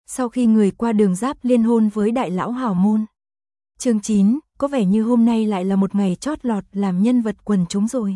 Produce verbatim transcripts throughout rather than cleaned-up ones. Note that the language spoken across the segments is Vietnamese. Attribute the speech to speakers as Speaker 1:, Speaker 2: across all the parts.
Speaker 1: sau khi người qua đường Giáp liên hôn với đại lão hào môn. Chương chín, có vẻ như hôm nay lại là một ngày chót lọt làm nhân vật quần chúng rồi.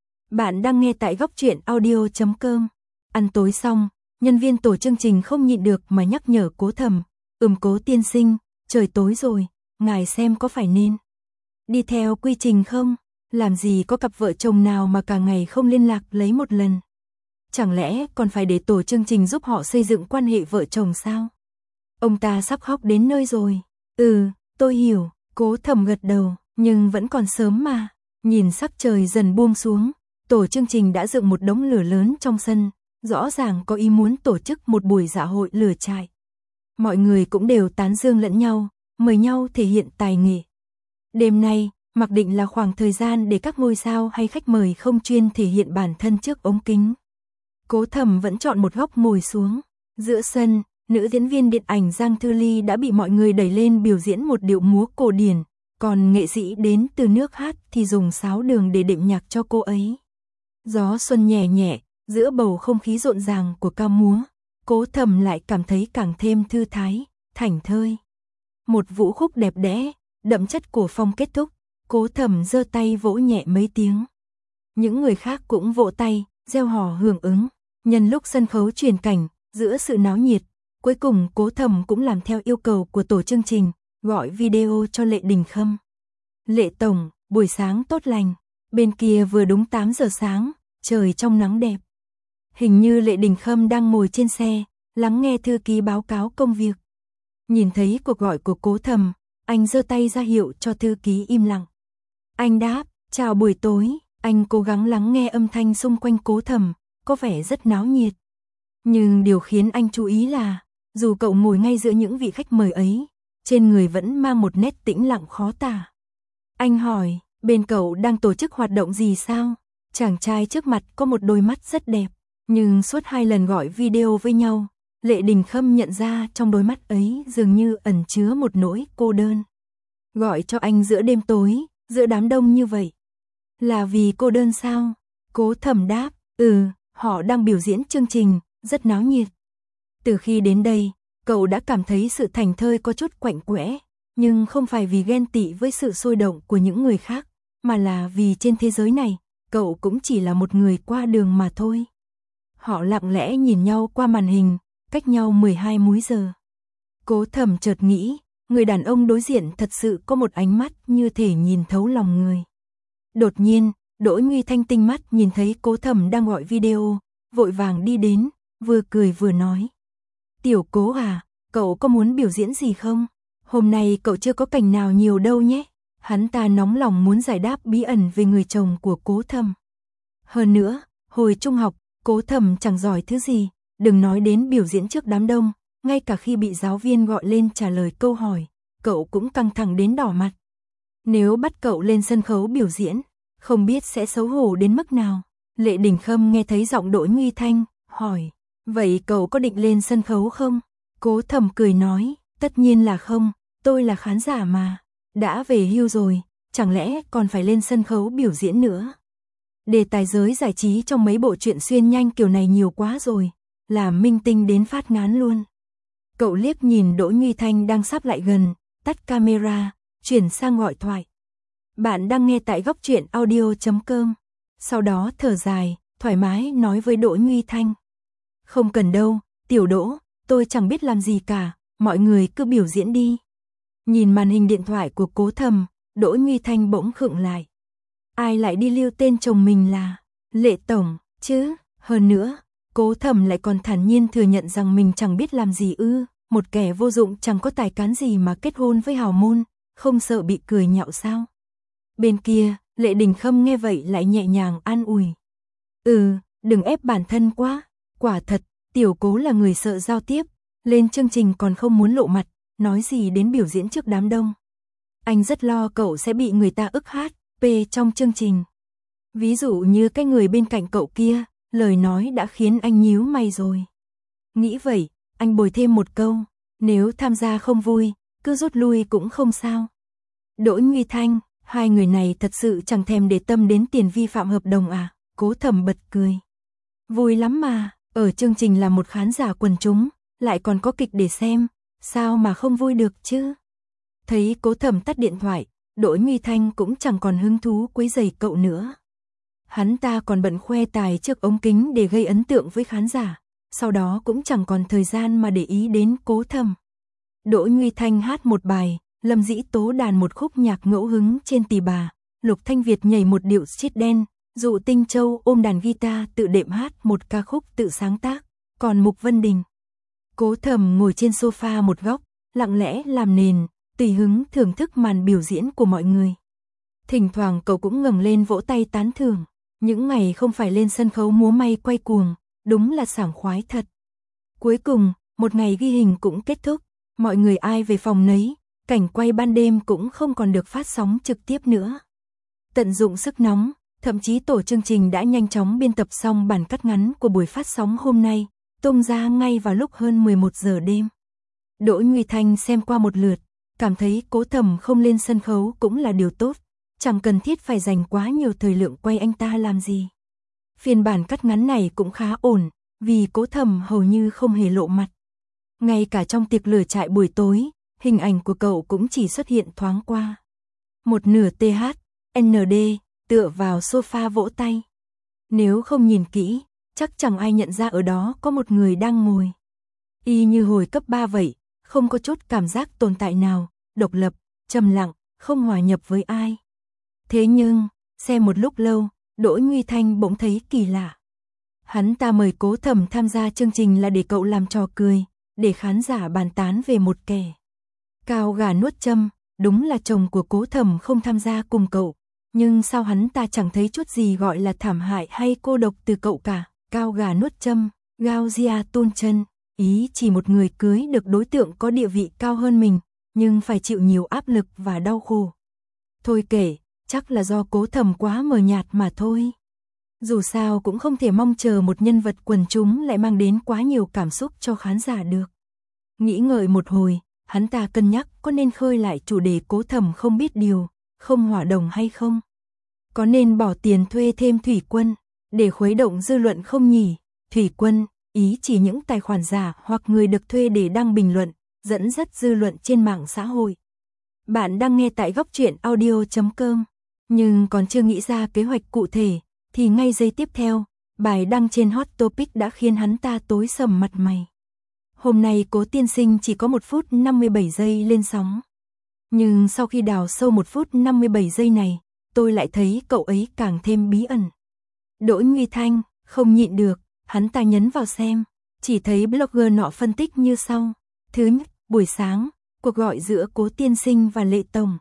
Speaker 1: Bạn đang nghe tại góc truyện audio chấm com. Ăn tối xong, nhân viên tổ chương trình không nhịn được mà nhắc nhở Cố Thầm, "Ừm Cố tiên sinh, trời tối rồi, ngài xem có phải nên đi theo quy trình không? Làm gì có cặp vợ chồng nào mà cả ngày không liên lạc lấy một lần. Chẳng lẽ còn phải để tổ chương trình giúp họ xây dựng quan hệ vợ chồng sao?" Ông ta sắp khóc đến nơi rồi. "Ừ, tôi hiểu." Cố Thầm gật đầu, nhưng vẫn còn sớm mà. Nhìn sắc trời dần buông xuống, tổ chương trình đã dựng một đống lửa lớn trong sân, rõ ràng có ý muốn tổ chức một buổi dạ hội lửa trại. Mọi người cũng đều tán dương lẫn nhau, mời nhau thể hiện tài nghệ. Đêm nay, mặc định là khoảng thời gian để các ngôi sao hay khách mời không chuyên thể hiện bản thân trước ống kính. Cố Thầm vẫn chọn một góc ngồi xuống. Giữa sân, nữ diễn viên điện ảnh Giang Thư Ly đã bị mọi người đẩy lên biểu diễn một điệu múa cổ điển, còn nghệ sĩ đến từ nước hát thì dùng sáo đường để đệm nhạc cho cô ấy. Gió xuân nhẹ nhẹ, giữa bầu không khí rộn ràng của ca múa, Cố Thầm lại cảm thấy càng thêm thư thái, thảnh thơi. Một vũ khúc đẹp đẽ, đậm chất cổ phong kết thúc, Cố Thầm giơ tay vỗ nhẹ mấy tiếng. Những người khác cũng vỗ tay, reo hò hưởng ứng. Nhân lúc sân khấu chuyển cảnh, giữa sự náo nhiệt, cuối cùng Cố Thầm cũng làm theo yêu cầu của tổ chương trình, gọi video cho Lệ Đình Khâm. "Lệ tổng, buổi sáng tốt lành." Bên kia vừa đúng tám giờ sáng, trời trong nắng đẹp. Hình như Lệ Đình Khâm đang ngồi trên xe, lắng nghe thư ký báo cáo công việc. Nhìn thấy cuộc gọi của Cố Thầm, anh giơ tay ra hiệu cho thư ký im lặng. Anh đáp, "Chào buổi tối." Anh cố gắng lắng nghe âm thanh xung quanh Cố Thầm, có vẻ rất náo nhiệt. Nhưng điều khiến anh chú ý là, dù cậu ngồi ngay giữa những vị khách mời ấy, trên người vẫn mang một nét tĩnh lặng khó tả. Anh hỏi, "Bên cậu đang tổ chức hoạt động gì sao?" Chàng trai trước mặt có một đôi mắt rất đẹp, nhưng suốt hai lần gọi video với nhau, Lệ Đình Khâm nhận ra trong đôi mắt ấy dường như ẩn chứa một nỗi cô đơn. Gọi cho anh giữa đêm tối, giữa đám đông như vậy. Là vì cô đơn sao? Cố Thầm đáp, "Ừ, họ đang biểu diễn chương trình, rất náo nhiệt." Từ khi đến đây, cậu đã cảm thấy sự thảnh thơi có chút quạnh quẽ, nhưng không phải vì ghen tị với sự sôi động của những người khác, mà là vì trên thế giới này, cậu cũng chỉ là một người qua đường mà thôi. Họ lặng lẽ nhìn nhau qua màn hình, cách nhau mười hai múi giờ. Cố Thầm chợt nghĩ, người đàn ông đối diện thật sự có một ánh mắt như thể nhìn thấu lòng người. Đột nhiên, Đỗ Nguy Thanh tinh mắt nhìn thấy Cố Thầm đang gọi video, vội vàng đi đến, vừa cười vừa nói. "Tiểu Cố à, cậu có muốn biểu diễn gì không? Hôm nay cậu chưa có cảnh nào nhiều đâu nhé." Hắn ta nóng lòng muốn giải đáp bí ẩn về người chồng của Cố Thầm. Hơn nữa, hồi trung học, Cố Thầm chẳng giỏi thứ gì, đừng nói đến biểu diễn trước đám đông, ngay cả khi bị giáo viên gọi lên trả lời câu hỏi, cậu cũng căng thẳng đến đỏ mặt. Nếu bắt cậu lên sân khấu biểu diễn, không biết sẽ xấu hổ đến mức nào. Lệ Đình Khâm nghe thấy giọng Đỗ Nguy Thanh, hỏi, "Vậy cậu có định lên sân khấu không?" Cố Thầm cười nói, "Tất nhiên là không, tôi là khán giả mà. Đã về hưu rồi, chẳng lẽ còn phải lên sân khấu biểu diễn nữa. Đề tài giới giải trí trong mấy bộ truyện xuyên nhanh kiểu này nhiều quá rồi, làm minh tinh đến phát ngán luôn." Cậu liếc nhìn Đỗ Nguy Thanh đang sắp lại gần, tắt camera, chuyển sang gọi thoại. Bạn đang nghe tại góc truyện audio chấm com. Sau đó thở dài, thoải mái nói với Đỗ Nguy Thanh. "Không cần đâu, Tiểu Đỗ, tôi chẳng biết làm gì cả, mọi người cứ biểu diễn đi." Nhìn màn hình điện thoại của Cố Thầm, Đỗ Nguy Thanh bỗng khựng lại. Ai lại đi lưu tên chồng mình là Lệ tổng, chứ? Hơn nữa, Cố Thầm lại còn thản nhiên thừa nhận rằng mình chẳng biết làm gì ư, một kẻ vô dụng chẳng có tài cán gì mà kết hôn với hào môn, không sợ bị cười nhạo sao? Bên kia, Lệ Đình Khâm nghe vậy lại nhẹ nhàng an ủi. "Ừ, đừng ép bản thân quá, quả thật, Tiểu Cố là người sợ giao tiếp, lên chương trình còn không muốn lộ mặt, nói gì đến biểu diễn trước đám đông. Anh rất lo cậu sẽ bị người ta ức hát, pê trong chương trình. Ví dụ như cái người bên cạnh cậu kia, lời nói đã khiến anh nhíu mày rồi." Nghĩ vậy, anh bồi thêm một câu, "Nếu tham gia không vui, cứ rút lui cũng không sao." Đỗ Nguy Thanh, hai người này thật sự chẳng thèm để tâm đến tiền vi phạm hợp đồng à? Cố Thầm bật cười. "Vui lắm mà, ở chương trình là một khán giả quần chúng, lại còn có kịch để xem, sao mà không vui được chứ? Thấy Cố Thẩm tắt điện thoại, Đỗ Nhuy Thanh cũng chẳng còn hứng thú quấy rầy cậu nữa. Hắn ta còn bận khoe tài trước ống kính để gây ấn tượng với khán giả, sau đó cũng chẳng còn thời gian mà để ý đến Cố Thẩm. Đỗ Nhuy Thanh hát một bài, Lâm Dĩ Tố đàn một khúc nhạc ngẫu hứng trên tỳ bà, Lục Thanh Việt nhảy một điệu street dance, Dụ Tinh Châu ôm đàn guitar tự đệm hát một ca khúc tự sáng tác, còn Mục Vân Đình, Cố Thẩm ngồi trên sofa một góc, lặng lẽ làm nền, tùy hứng thưởng thức màn biểu diễn của mọi người. Thỉnh thoảng cậu cũng ngẩng lên vỗ tay tán thưởng, những ngày không phải lên sân khấu múa may quay cuồng, đúng là sảng khoái thật. Cuối cùng, một ngày ghi hình cũng kết thúc, mọi người ai về phòng nấy, cảnh quay ban đêm cũng không còn được phát sóng trực tiếp nữa. Tận dụng sức nóng, thậm chí tổ chương trình đã nhanh chóng biên tập xong bản cắt ngắn của buổi phát sóng hôm nay, tung ra ngay vào lúc hơn mười một giờ đêm. Đỗ Nhuy Thanh xem qua một lượt, cảm thấy Cố Thẩm không lên sân khấu cũng là điều tốt, chẳng cần thiết phải dành quá nhiều thời lượng quay anh ta làm gì. Phiên bản cắt ngắn này cũng khá ổn, vì Cố Thẩm hầu như không hề lộ mặt. Ngay cả trong tiệc lửa trại buổi tối, hình ảnh của cậu cũng chỉ xuất hiện thoáng qua. Một nửa tê hát, en đê, tựa vào sofa vỗ tay. Nếu không nhìn kỹ, chắc chẳng ai nhận ra ở đó có một người đang ngồi. Y như hồi cấp ba vậy, không có chút cảm giác tồn tại nào, độc lập, trầm lặng, không hòa nhập với ai. Thế nhưng, xem một lúc lâu, Đỗ Nhuy Thanh bỗng thấy kỳ lạ. Hắn ta mời Cố Thẩm tham gia chương trình là để cậu làm trò cười, để khán giả bàn tán về một kẻ cao gà nuốt châm, đúng là chồng của Cố Thẩm không tham gia cùng cậu. Nhưng sao hắn ta chẳng thấy chút gì gọi là thảm hại hay cô độc từ cậu cả, cao gà nuốt châm, Gao Jia Tôn Chân, ý chỉ một người cưới được đối tượng có địa vị cao hơn mình, nhưng phải chịu nhiều áp lực và đau khổ. Thôi kể, chắc là do Cố Thẩm quá mờ nhạt mà thôi. Dù sao cũng không thể mong chờ một nhân vật quần chúng lại mang đến quá nhiều cảm xúc cho khán giả được. Nghĩ ngợi một hồi, hắn ta cân nhắc có nên khơi lại chủ đề Cố Thẩm không biết điều, không hòa đồng hay không? Có nên bỏ tiền thuê thêm Thủy Quân, để khuấy động dư luận không nhỉ? Thủy Quân, ý chỉ những tài khoản giả hoặc người được thuê để đăng bình luận, dẫn dắt dư luận trên mạng xã hội. Bạn đang nghe tại góc truyện audio chấm com, nhưng còn chưa nghĩ ra kế hoạch cụ thể, thì ngay giây tiếp theo, bài đăng trên Hot Topic đã khiến hắn ta tối sầm mặt mày. Hôm nay Cố tiên sinh chỉ có một phút năm mươi bảy giây lên sóng. Nhưng sau khi đào sâu một phút năm mươi bảy giây này, tôi lại thấy cậu ấy càng thêm bí ẩn. Đỗ Nhuy Thanh, không nhịn được, hắn ta nhấn vào xem, chỉ thấy blogger nọ phân tích như sau. Thứ nhất, buổi sáng, cuộc gọi giữa Cố tiên sinh và Lệ Tổng.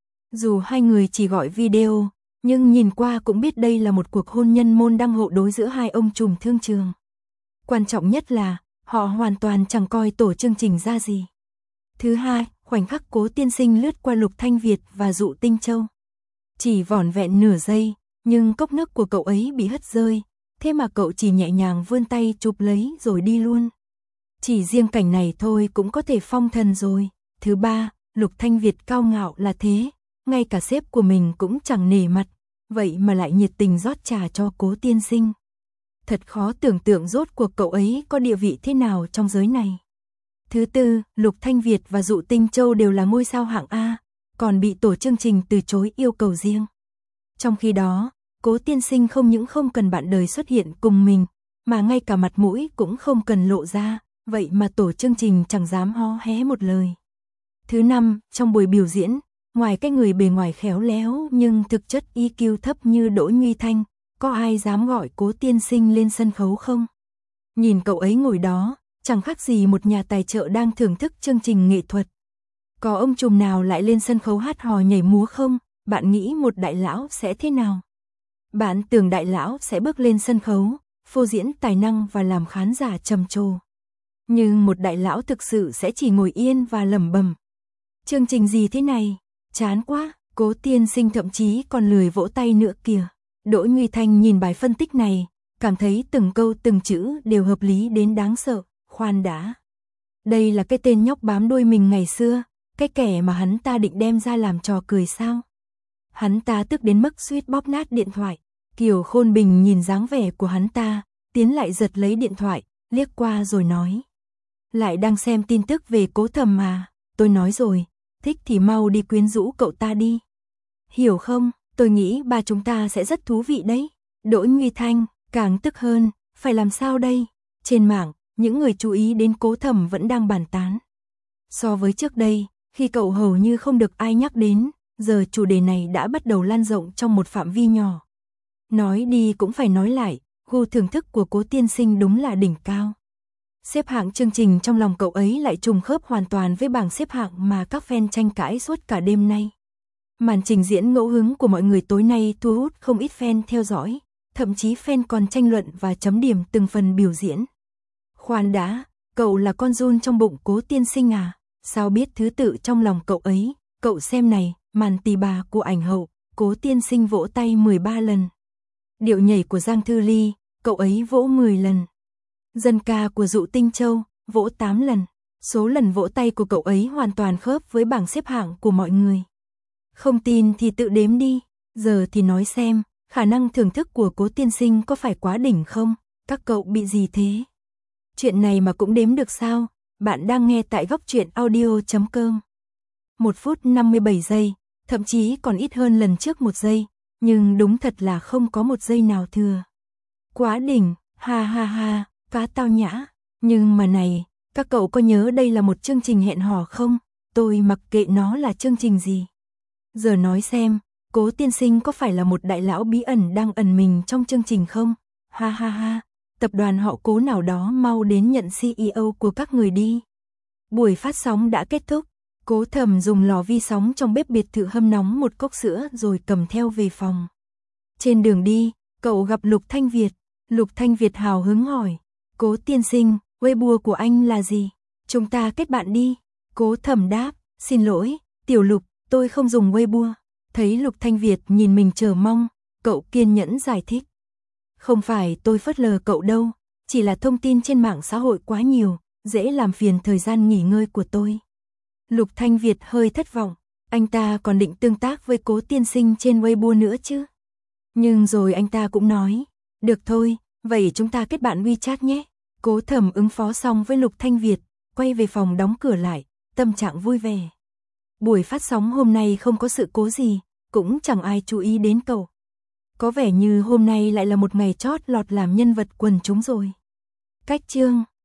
Speaker 1: Dù hai người chỉ gọi video, nhưng nhìn qua cũng biết đây là một cuộc hôn nhân môn đăng hộ đối giữa hai ông trùm thương trường. Quan trọng nhất là, họ hoàn toàn chẳng coi tổ chương trình ra gì. Thứ hai, khoảnh khắc Cố tiên sinh lướt qua Lục Thanh Việt và Dụ Tinh Châu. Chỉ vỏn vẹn nửa giây, nhưng cốc nước của cậu ấy bị hất rơi, thế mà cậu chỉ nhẹ nhàng vươn tay chụp lấy rồi đi luôn. Chỉ riêng cảnh này thôi cũng có thể phong thần rồi. Thứ ba, Lục Thanh Việt cao ngạo là thế, ngay cả sếp của mình cũng chẳng nể mặt, vậy mà lại nhiệt tình rót trà cho Cố tiên sinh. Thật khó tưởng tượng rốt cuộc cậu ấy có địa vị thế nào trong giới này. Thứ tư, Lục Thanh Việt và Dụ Tinh Châu đều là ngôi sao hạng A, còn bị tổ chương trình từ chối yêu cầu riêng. Trong khi đó, Cố tiên sinh không những không cần bạn đời xuất hiện cùng mình, mà ngay cả mặt mũi cũng không cần lộ ra, vậy mà tổ chương trình chẳng dám hó hé một lời. Thứ năm, trong buổi biểu diễn, ngoài cái người bề ngoài khéo léo nhưng thực chất i kiu thấp như Đỗ Nhuy Thanh, có ai dám gọi Cố tiên sinh lên sân khấu không? Nhìn cậu ấy ngồi đó, chẳng khác gì một nhà tài trợ đang thưởng thức chương trình nghệ thuật. Có ông trùm nào lại lên sân khấu hát hò nhảy múa không? Bạn nghĩ một đại lão sẽ thế nào? Bạn tưởng đại lão sẽ bước lên sân khấu, phô diễn tài năng và làm khán giả trầm trồ. Nhưng một đại lão thực sự sẽ chỉ ngồi yên và lẩm bẩm. Chương trình gì thế này? Chán quá, Cố tiên sinh thậm chí còn lười vỗ tay nữa kìa. Đỗ Nhuy Thanh nhìn bài phân tích này, cảm thấy từng câu từng chữ đều hợp lý đến đáng sợ. Khoan đã. Đây là cái tên nhóc bám đuôi mình ngày xưa, cái kẻ mà hắn ta định đem ra làm trò cười sao? Hắn ta tức đến mức suýt bóp nát điện thoại. Kiều Khôn Bình nhìn dáng vẻ của hắn ta, tiến lại giật lấy điện thoại, liếc qua rồi nói. Lại đang xem tin tức về Cố Thầm mà, tôi nói rồi, thích thì mau đi quyến rũ cậu ta đi. Hiểu không, tôi nghĩ ba chúng ta sẽ rất thú vị đấy. Đỗ Nguy Thanh, càng tức hơn, phải làm sao đây? Trên mạng, những người chú ý đến Cố Thầm vẫn đang bàn tán. So với trước đây, khi cậu hầu như không được ai nhắc đến, giờ chủ đề này đã bắt đầu lan rộng trong một phạm vi nhỏ. Nói đi cũng phải nói lại, gu thưởng thức của Cố tiên sinh đúng là đỉnh cao. Xếp hạng chương trình trong lòng cậu ấy lại trùng khớp hoàn toàn với bảng xếp hạng mà các fan tranh cãi suốt cả đêm nay. Màn trình diễn ngẫu hứng của mọi người tối nay thu hút không ít fan theo dõi, thậm chí fan còn tranh luận và chấm điểm từng phần biểu diễn. Khoan đã, cậu là con giun trong bụng Cố tiên sinh à? Sao biết thứ tự trong lòng cậu ấy? Cậu xem này, màn tỳ bà của ảnh hậu, Cố tiên sinh vỗ tay mười ba lần. Điệu nhảy của Giang Thư Ly, cậu ấy vỗ mười lần. Dân ca của Dụ Tinh Châu, vỗ tám lần. Số lần vỗ tay của cậu ấy hoàn toàn khớp với bảng xếp hạng của mọi người. Không tin thì tự đếm đi, giờ thì nói xem, khả năng thưởng thức của Cố tiên sinh có phải quá đỉnh không? Các cậu bị gì thế? Chuyện này mà cũng đếm được sao? Bạn đang nghe tại góc truyện audio chấm com. một phút năm mươi bảy giây, thậm chí còn ít hơn lần trước một giây, nhưng đúng thật là không có một giây nào thừa. Quá đỉnh, ha ha ha, cá tao nhã. Nhưng mà này, các cậu có nhớ đây là một chương trình hẹn hò không? Tôi mặc kệ nó là chương trình gì. Giờ nói xem, Cố tiên sinh có phải là một đại lão bí ẩn đang ẩn mình trong chương trình không? Ha ha ha, tập đoàn họ Cố nào đó mau đến nhận xê e ô của các người đi. Buổi phát sóng đã kết thúc, Cố Thầm dùng lò vi sóng trong bếp biệt thự hâm nóng một cốc sữa rồi cầm theo về phòng. Trên đường đi, cậu gặp Lục Thanh Việt. Lục Thanh Việt hào hứng hỏi, Cố tiên sinh, Weibo của anh là gì? Chúng ta kết bạn đi. Cố Thầm đáp, xin lỗi, tiểu Lục, tôi không dùng Weibo. Thấy Lục Thanh Việt nhìn mình chờ mong, cậu kiên nhẫn giải thích. Không phải tôi phớt lờ cậu đâu, chỉ là thông tin trên mạng xã hội quá nhiều, dễ làm phiền thời gian nghỉ ngơi của tôi. Lục Thanh Việt hơi thất vọng, anh ta còn định tương tác với Cố tiên sinh trên Weibo nữa chứ. Nhưng rồi anh ta cũng nói, được thôi, vậy chúng ta kết bạn WeChat nhé. Cố Thầm ứng phó xong với Lục Thanh Việt, quay về phòng đóng cửa lại, tâm trạng vui vẻ. Buổi phát sóng hôm nay không có sự cố gì, cũng chẳng ai chú ý đến cậu. Có vẻ như hôm nay lại là một ngày chót lọt làm nhân vật quần chúng rồi. Cách chương